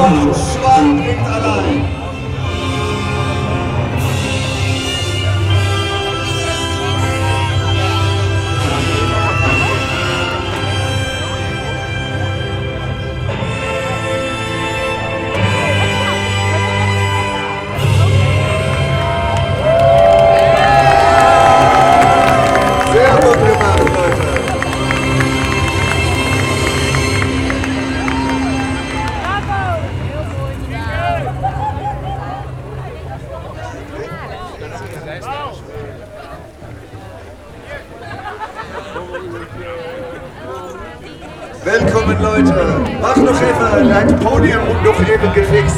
ein Schwein bringt allein. Sehr gut gemacht, Leute. Willkommen, Leute. Mach noch eben dein Podium und noch eben gefixt.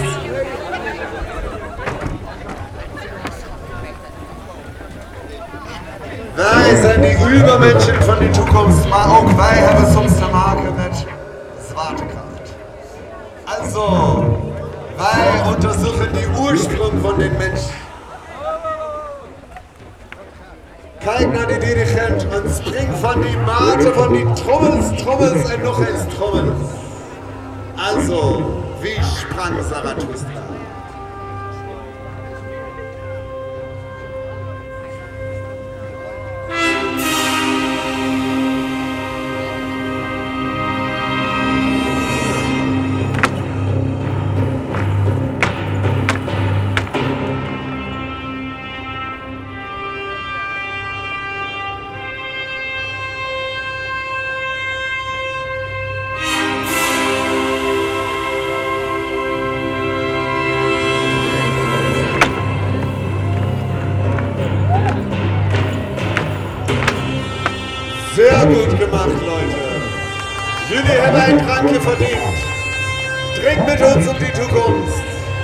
Wij zijn die Übermenschen von der Zukunft, maar ook wij hebben soms te maken met Zwaartekracht. Also, wij untersuchen die Ursprung von den Menschen. Kijk naar die dirigent und spring von die Mate von die Trommels en noch eens Trommels. Also, wie sprang Zarathustra? Sehr gut gemacht, Leute. Juli hat ein Kranke verdient. Dringt mit uns um die Zukunft.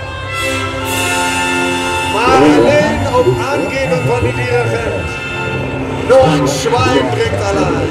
Marleen auf Angehung von die Dirigent. Nur ein Schwein bringt allein.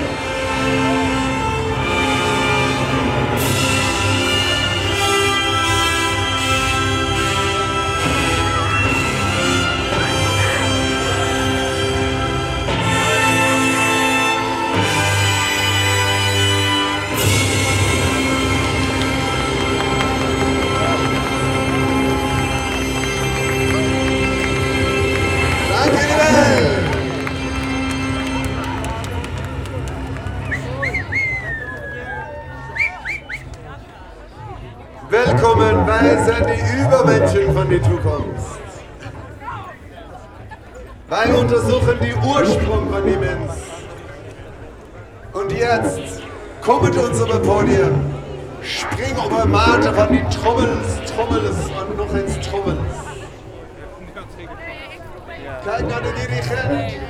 Willkommen, wir sind die Übermenschen von der Zukunft. Wir untersuchen die Ursprung von dem Menschen. Und jetzt, komm mit uns über Podium, spring über Mate von die Trommels und noch ins Trommels. Kijk naar de dirigent.